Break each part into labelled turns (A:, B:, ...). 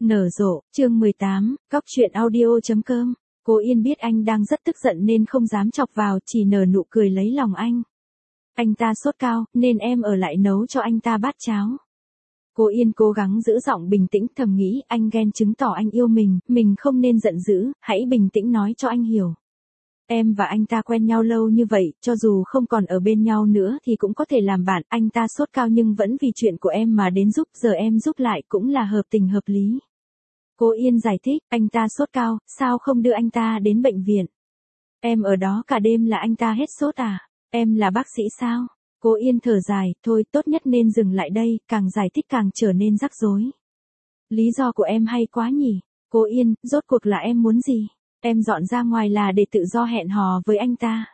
A: Nở rộ, chương 18, Cóc truyện audio.com. Cô Yên biết anh đang rất tức giận nên không dám chọc vào, chỉ nở nụ cười lấy lòng anh. Anh ta sốt cao, nên em ở lại nấu cho anh ta bát cháo. Cô Yên cố gắng giữ giọng bình tĩnh, thầm nghĩ anh ghen chứng tỏ anh yêu mình không nên giận dữ, hãy bình tĩnh nói cho anh hiểu. Em và anh ta quen nhau lâu như vậy, cho dù không còn ở bên nhau nữa thì cũng có thể làm bạn. Anh ta sốt cao nhưng vẫn vì chuyện của em mà đến giúp, giờ em giúp lại cũng là hợp tình hợp lý. Cô Yên giải thích, anh ta sốt cao, sao không đưa anh ta đến bệnh viện? Em ở đó cả đêm là anh ta hết sốt à? Em là bác sĩ sao? Cô Yên thở dài, thôi tốt nhất nên dừng lại đây, càng giải thích càng trở nên rắc rối. Lý do của em hay quá nhỉ? Cô Yên, rốt cuộc là em muốn gì? Em dọn ra ngoài là để tự do hẹn hò với anh ta.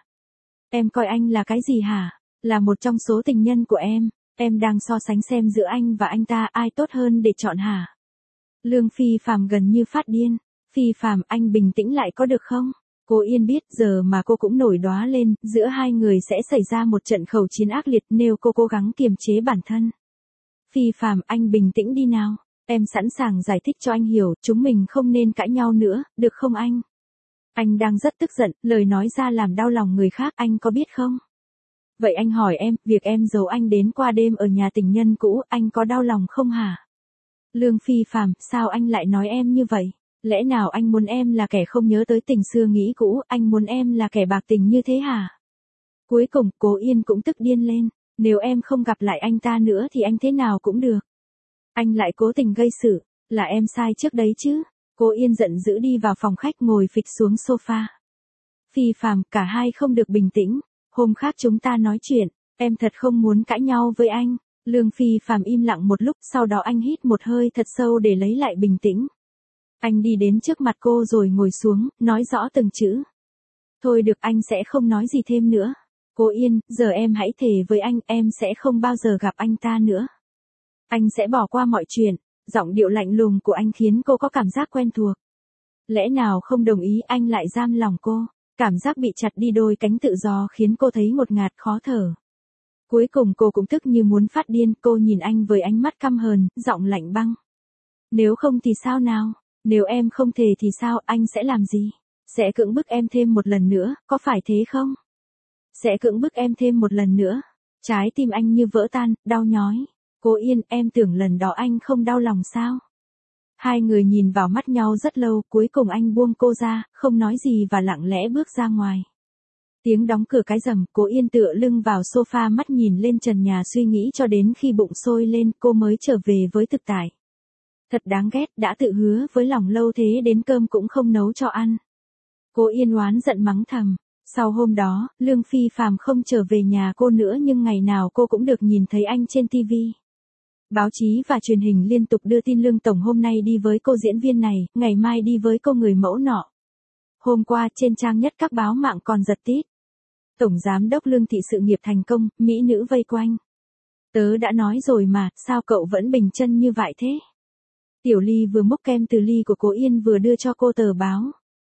A: Em coi anh là cái gì hả? Là một trong số tình nhân của em đang so sánh xem giữa anh và anh ta ai tốt hơn để chọn hả? Lương Phi Phạm gần như phát điên. Phi Phạm, anh bình tĩnh lại có được không? Cô Yên biết giờ mà cô cũng nổi đoá lên, giữa hai người sẽ xảy ra một trận khẩu chiến ác liệt nếu cô cố gắng kiềm chế bản thân. Phi Phạm, anh bình tĩnh đi nào. Em sẵn sàng giải thích cho anh hiểu, chúng mình không nên cãi nhau nữa, được không anh? Anh đang rất tức giận, lời nói ra làm đau lòng người khác, anh có biết không? Vậy anh hỏi em, việc em giấu anh đến qua đêm ở nhà tình nhân cũ, anh có đau lòng không hả? Lương Phi Phạm, sao anh lại nói em như vậy? Lẽ nào anh muốn em là kẻ không nhớ tới tình xưa nghĩ cũ, anh muốn em là kẻ bạc tình như thế hả? Cuối cùng, cô Yên cũng tức điên lên, nếu em không gặp lại anh ta nữa thì anh thế nào cũng được. Anh lại cố tình gây sự, là em sai trước đấy chứ? Cô Yên giận dữ đi vào phòng khách ngồi phịch xuống sofa. Phi Phạm, cả hai không được bình tĩnh, hôm khác chúng ta nói chuyện, em thật không muốn cãi nhau với anh. Lương Phi Phạm im lặng một lúc, sau đó anh hít một hơi thật sâu để lấy lại bình tĩnh. Anh đi đến trước mặt cô rồi ngồi xuống, nói rõ từng chữ. Thôi được, anh sẽ không nói gì thêm nữa. Cô Yên, giờ em hãy thề với anh, em sẽ không bao giờ gặp anh ta nữa. Anh sẽ bỏ qua mọi chuyện. Giọng điệu lạnh lùng của anh khiến cô có cảm giác quen thuộc. Lẽ nào không đồng ý anh lại giam lòng cô? Cảm giác bị chặt đi đôi cánh tự do khiến cô thấy ngột ngạt khó thở. Cuối cùng cô cũng tức như muốn phát điên, cô nhìn anh với ánh mắt căm hờn, giọng lạnh băng. Nếu không thì sao nào? Nếu em không thề thì sao, anh sẽ làm gì? Sẽ cưỡng bức em thêm một lần nữa, có phải thế không? Sẽ cưỡng bức em thêm một lần nữa. Trái tim anh như vỡ tan, đau nhói. Cô Yên, em tưởng lần đó anh không đau lòng sao? Hai người nhìn vào mắt nhau rất lâu, cuối cùng anh buông cô ra, không nói gì và lặng lẽ bước ra ngoài. Tiếng đóng cửa cái rầm, cô Yên tựa lưng vào sofa mắt nhìn lên trần nhà suy nghĩ cho đến khi bụng sôi lên cô mới trở về với thực tại. Thật đáng ghét, đã tự hứa với lòng lâu thế đến cơm cũng không nấu cho ăn. Cô Yên oán giận mắng thầm. Sau hôm đó, Lương Phi Phạm không trở về nhà cô nữa nhưng ngày nào cô cũng được nhìn thấy anh trên TV. Báo chí và truyền hình liên tục đưa tin Lương Tổng hôm nay đi với cô diễn viên này, ngày mai đi với cô người mẫu nọ. Hôm qua trên trang nhất các báo mạng còn giật tít. Tổng giám đốc Lương Thị sự nghiệp thành công, mỹ nữ vây quanh. Tớ đã nói rồi mà, sao cậu vẫn bình chân như vậy thế? Tiểu Ly vừa múc kem từ ly của cô Yên vừa đưa cho cô tờ báo.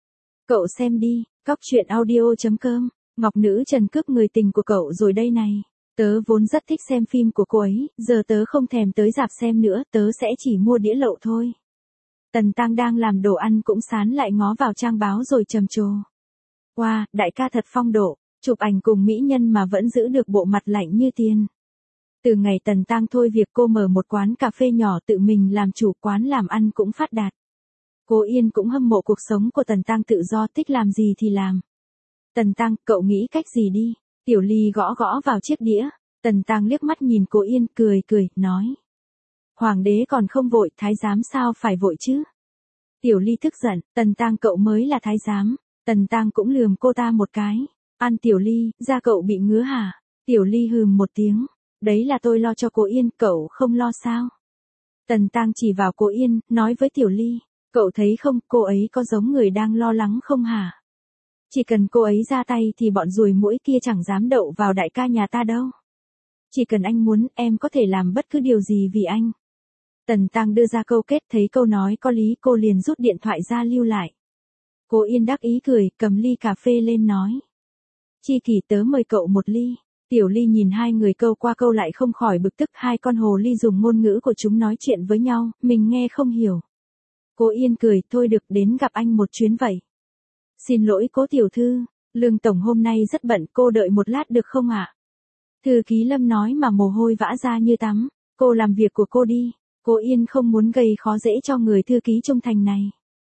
A: Cậu xem đi, Cóc truyện audio.com, Ngọc Nữ Trần cướp người tình của cậu rồi đây này. Tớ vốn rất thích xem phim của cô ấy, giờ tớ không thèm tới rạp xem nữa, tớ sẽ chỉ mua đĩa lậu thôi. Tần Tăng đang làm đồ ăn cũng sán lại ngó vào trang báo rồi trầm trồ. Wow, đại ca thật phong độ, chụp ảnh cùng mỹ nhân mà vẫn giữ được bộ mặt lạnh như tiền. Từ ngày Tần Tăng thôi việc cô mở một quán cà phê nhỏ tự mình làm chủ, quán làm ăn cũng phát đạt. Cô Yên cũng hâm mộ cuộc sống của Tần Tăng tự do, thích làm gì thì làm. Tần Tăng, cậu nghĩ cách gì đi? Tiểu Ly gõ gõ vào chiếc đĩa. Tần Tăng liếc mắt nhìn cô Yên, cười, nói. Hoàng đế còn không vội, thái giám sao phải vội chứ? Tiểu Ly tức giận, Tần Tăng cậu mới là thái giám. Tần Tăng cũng lườm cô ta một cái. Ăn Tiểu Ly, da cậu bị ngứa hả? Tiểu Ly hừm một tiếng. Đấy là tôi lo cho cô Yên, cậu không lo sao? Tần Tăng chỉ vào cô Yên, nói với Tiểu Ly. Cậu thấy không, cô ấy có giống người đang lo lắng không hả? Chỉ cần cô ấy ra tay thì bọn ruồi muỗi kia chẳng dám đậu vào đại ca nhà ta đâu. Chỉ cần anh muốn, em có thể làm bất cứ điều gì vì anh. Tần Tăng đưa ra câu kết, thấy câu nói có lý cô liền rút điện thoại ra lưu lại. Cô Yên đắc ý cười, cầm ly cà phê lên nói. Chi Kỳ, tớ mời cậu một ly. Tiểu Ly nhìn hai người câu qua câu lại không khỏi bực tức, hai con hồ ly dùng ngôn ngữ của chúng nói chuyện với nhau, mình nghe không hiểu. Cố Yên cười, thôi được, đến gặp anh một chuyến vậy. Xin lỗi Cố tiểu thư, Lương tổng hôm nay rất bận, cô đợi một lát được không ạ? Thư ký Lâm nói mà mồ hôi vã ra như tắm, cô làm việc của cô đi. Cố Yên không muốn gây khó dễ cho người thư ký trung thành này.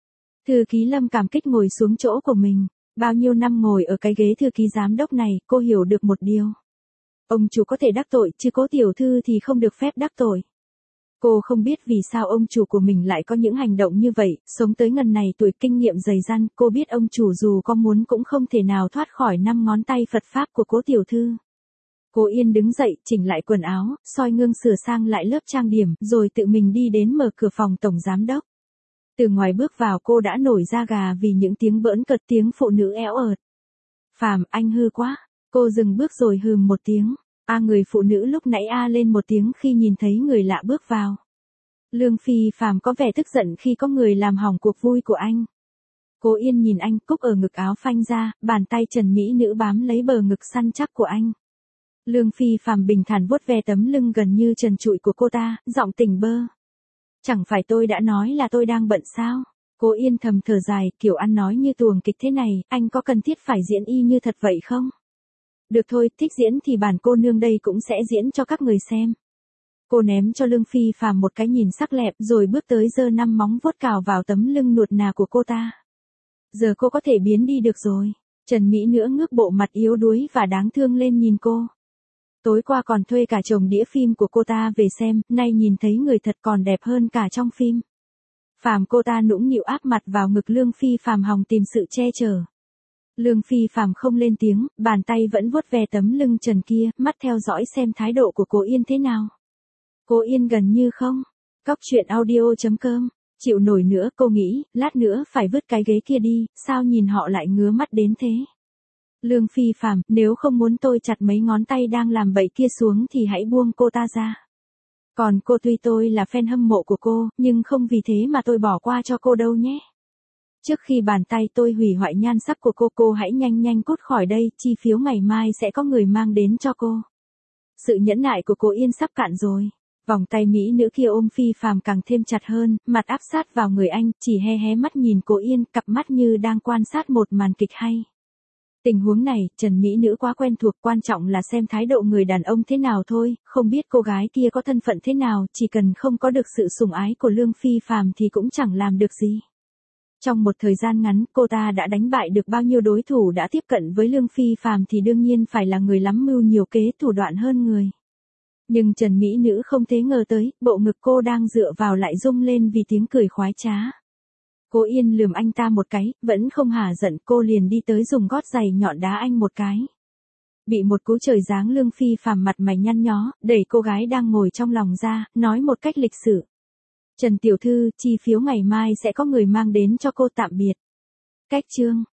A: Thư ký Lâm cảm kích ngồi xuống chỗ của mình. Bao nhiêu năm ngồi ở cái ghế thư ký giám đốc này, cô hiểu được một điều. Ông chủ có thể đắc tội, chứ Cố tiểu thư thì không được phép đắc tội. Cô không biết vì sao ông chủ của mình lại có những hành động như vậy, sống tới ngần này tuổi kinh nghiệm dày dặn, cô biết ông chủ dù có muốn cũng không thể nào thoát khỏi 5 ngón tay Phật Pháp của Cố tiểu thư. Cố Yên đứng dậy, chỉnh lại quần áo, soi gương sửa sang lại lớp trang điểm, rồi tự mình đi đến mở cửa phòng tổng giám đốc. Từ ngoài bước vào cô đã nổi da gà vì những tiếng bỡn cợt, tiếng phụ nữ éo ợt. Phàm, anh hư quá. Cô dừng bước rồi hừm một tiếng. Người phụ nữ lúc nãy lên một tiếng khi nhìn thấy người lạ bước vào. Lương Phi Phàm có vẻ tức giận khi có người làm hỏng cuộc vui của anh. Cố Yên nhìn anh, cúc ở ngực áo phanh ra, bàn tay trần mỹ nữ bám lấy bờ ngực săn chắc của anh. Lương Phi Phàm bình thản vuốt ve tấm lưng gần như trần trụi của cô ta, giọng tỉnh bơ. Chẳng phải tôi đã nói là tôi đang bận sao? Cố Yên thầm thở dài, kiểu ăn nói như tuồng kịch thế này, anh có cần thiết phải diễn y như thật vậy không? Được thôi, thích diễn thì bản cô nương đây cũng sẽ diễn cho các người xem. Cô ném cho Lương Phi Phàm một cái nhìn sắc lẹm rồi bước tới giơ 5 móng vuốt cào vào tấm lưng nuột nà của cô ta. Giờ cô có thể biến đi được rồi. Trần Mỹ nữa ngước bộ mặt yếu đuối và đáng thương lên nhìn cô. Tối qua còn thuê cả chồng đĩa phim của cô ta về xem, nay nhìn thấy người thật còn đẹp hơn cả trong phim. Phàm, cô ta nũng nịu áp mặt vào ngực Lương Phi Phàm hòng tìm sự che chở. Lương Phi Phàm không lên tiếng, bàn tay vẫn vuốt ve tấm lưng trần kia, mắt theo dõi xem thái độ của Cố Yên thế nào. Cố Yên gần như không. Cóc truyện audio.com. Chịu nổi nữa, cô nghĩ, lát nữa phải vứt cái ghế kia đi, sao nhìn họ lại ngứa mắt đến thế. Lương Phi Phàm, nếu không muốn tôi chặt mấy ngón tay đang làm bậy kia xuống thì hãy buông cô ta ra. Còn cô, tuy tôi là fan hâm mộ của cô, nhưng không vì thế mà tôi bỏ qua cho cô đâu nhé. Trước khi bàn tay tôi hủy hoại nhan sắc của cô hãy nhanh nhanh cút khỏi đây, chi phiếu ngày mai sẽ có người mang đến cho cô. Sự nhẫn nại của Cố Yên sắp cạn rồi. Vòng tay mỹ nữ kia ôm Phi Phàm càng thêm chặt hơn, mặt áp sát vào người anh, chỉ hé hé mắt nhìn Cố Yên, cặp mắt như đang quan sát một màn kịch hay. Tình huống này, Trần Mỹ nữ quá quen thuộc, quan trọng là xem thái độ người đàn ông thế nào thôi, không biết cô gái kia có thân phận thế nào, chỉ cần không có được sự sủng ái của Lương Phi Phàm thì cũng chẳng làm được gì. Trong một thời gian ngắn, cô ta đã đánh bại được bao nhiêu đối thủ đã tiếp cận với Lương Phi Phàm thì đương nhiên phải là người lắm mưu nhiều kế thủ đoạn hơn người. Nhưng Trần Mỹ nữ không thể ngờ tới, bộ ngực cô đang dựa vào lại rung lên vì tiếng cười khoái trá. Cố Yên lườm anh ta một cái, vẫn không hả giận, cô liền đi tới dùng gót giày nhọn đá anh một cái. Bị một cú trời giáng, Lương Phi Phàm mặt mày nhăn nhó, đẩy cô gái đang ngồi trong lòng ra, nói một cách lịch sự. Trần tiểu thư, chi phiếu ngày mai sẽ có người mang đến cho cô, tạm biệt. Cách chương.